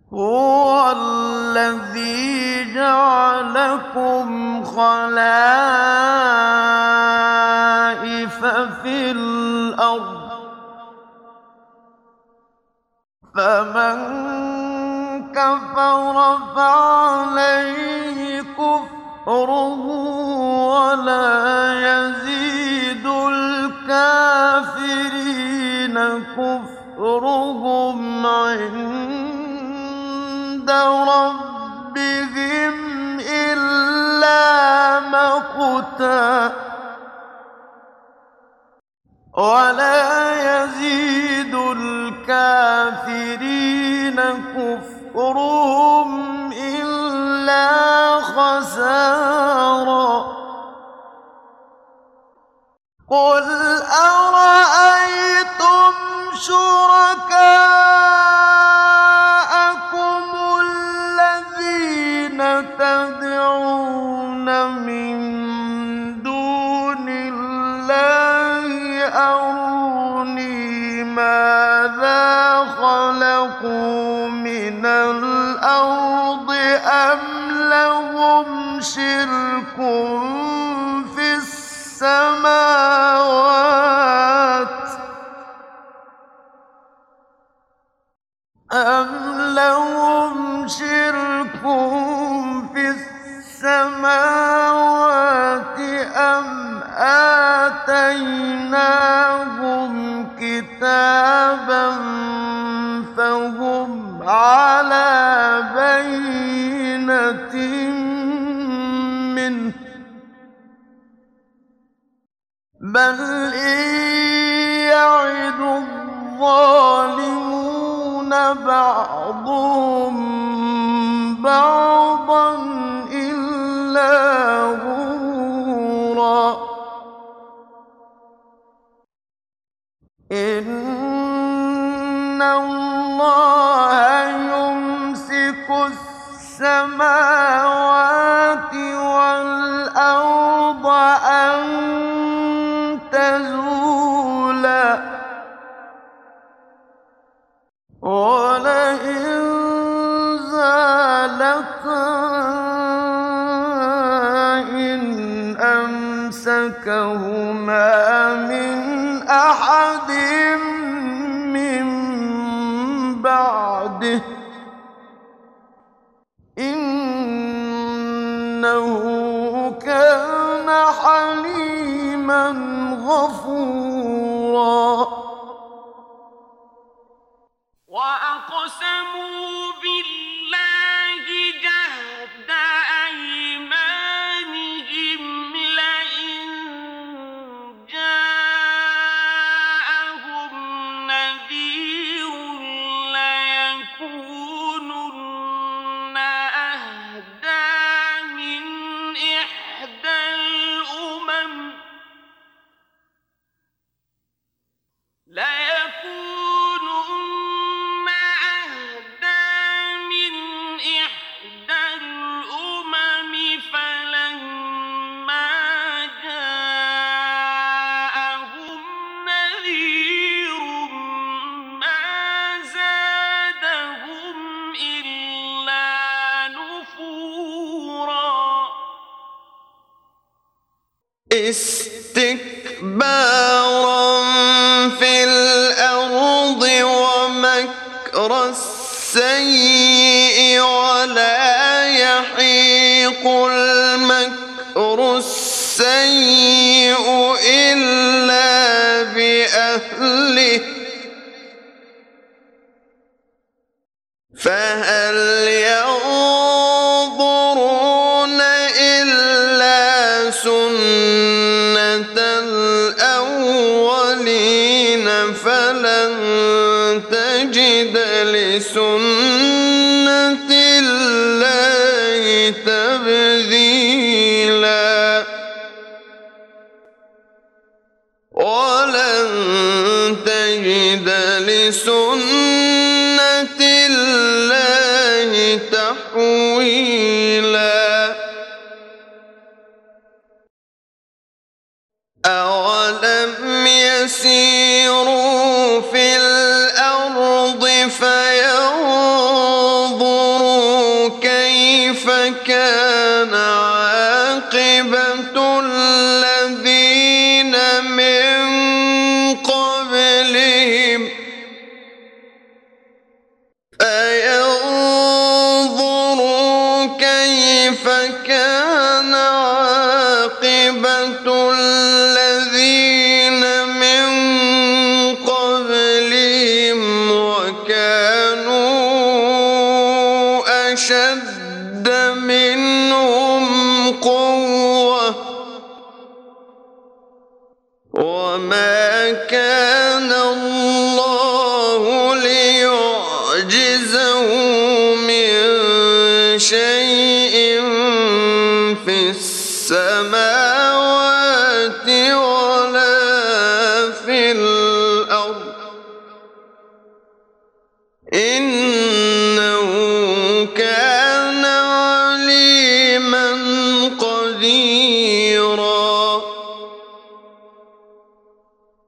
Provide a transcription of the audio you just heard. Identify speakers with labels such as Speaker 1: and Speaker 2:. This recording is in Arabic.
Speaker 1: هُوَ الَّذِي جَعَلَكُمْ خَلَائِفَ فِي الْأَرْضِ ۚ فَمَن كَفَرَ فَعَلَيْهِ كُفْرُهُ ۖ وَلَا يَزِيدُ الْكَافِرِينَ كُفْرُهُمْ عِندَ رَبِّهِمْ إِلَّا مَقْتًا ۖ وَلَا يَزِيدُ الْكَافِرِينَ كُفْرُهُمْ إِلَّا خَسَارًا. قُلْ أَرَأَيْتُمْ شُرَكَاءَكُمُ الَّذِينَ تَدْعُونَ مِن دُونِ اللَّهِ أَرُونِي مَاذَا خَلَقُوا مِنَ الْأَرْضِ أَمْ لَهُمْ شِرْكٌ فِي السَّمَاوَاتِ أَمْ آتَيْنَاهُمْ كِتَابًا فَهُمْ عَلَىٰ بَيِّنَتٍ مِّنْهُ ۚ بَلْ إِن يَعِدُ الظَّالِمُونَ بَعْضُهُم بَعْضًا إِلَّا غُرُورًا. إِنَّ اللَّهَ يُمْسِكُ السَّمَاوَاتِ وَالْأَرْضَ أَن تَزُولَا ۚ وَلَئِن زَالَتَا إِنْ أَمْسَكَهُمَا مِنْ أَحَدٍ مِّن بَعْدِهِ ۚ إِنَّهُ كَانَ حَلِيمًا غَفُورًا. وَأَقْسَمُوا بِاللَّهِ جَهْدَ أَيْمَانِهِمْ لَئِن جَاءَهُمْ نَذِيرٌ لَّيَكُونُنَّ أَهْدَىٰ مِنْ إِحْدَى الْأُمَمِ فَلَمَّا جَاءَهُمْ نَذِيرٌ مَّا زَادَهُمْ إِلَّا نُفُورًا. اسْتِكْبَارًا فِي الْأَرْضِ وَمَكْرَ السَّيِّئِ ۚ وَلَا يَحِيقُ الْمَكْرُ السَّيِّئُ إِلَّا بِأَهْلِهِ ۚ فَهَلْ يَنظُرُونَ إِلَّا سُنَّتَ الْأَوَّلِينَ فَلَن تَجِدَ لِسُنَّتِ اللَّهِ تَبْدِيلًا وَلَن تَجِدَ لِسُنَّتِ اللَّهِ تَحْوِيلًا. أَوَلَمْ يَسِيرُوا فِي الْأَرْضِ فَيَنظُرُوا فكان عاقبة الذين من قبلهم وكانوا أشد منهم قوة وما كان الله ليعجزه من شيء في السماوات ولا في الأرض إنه كان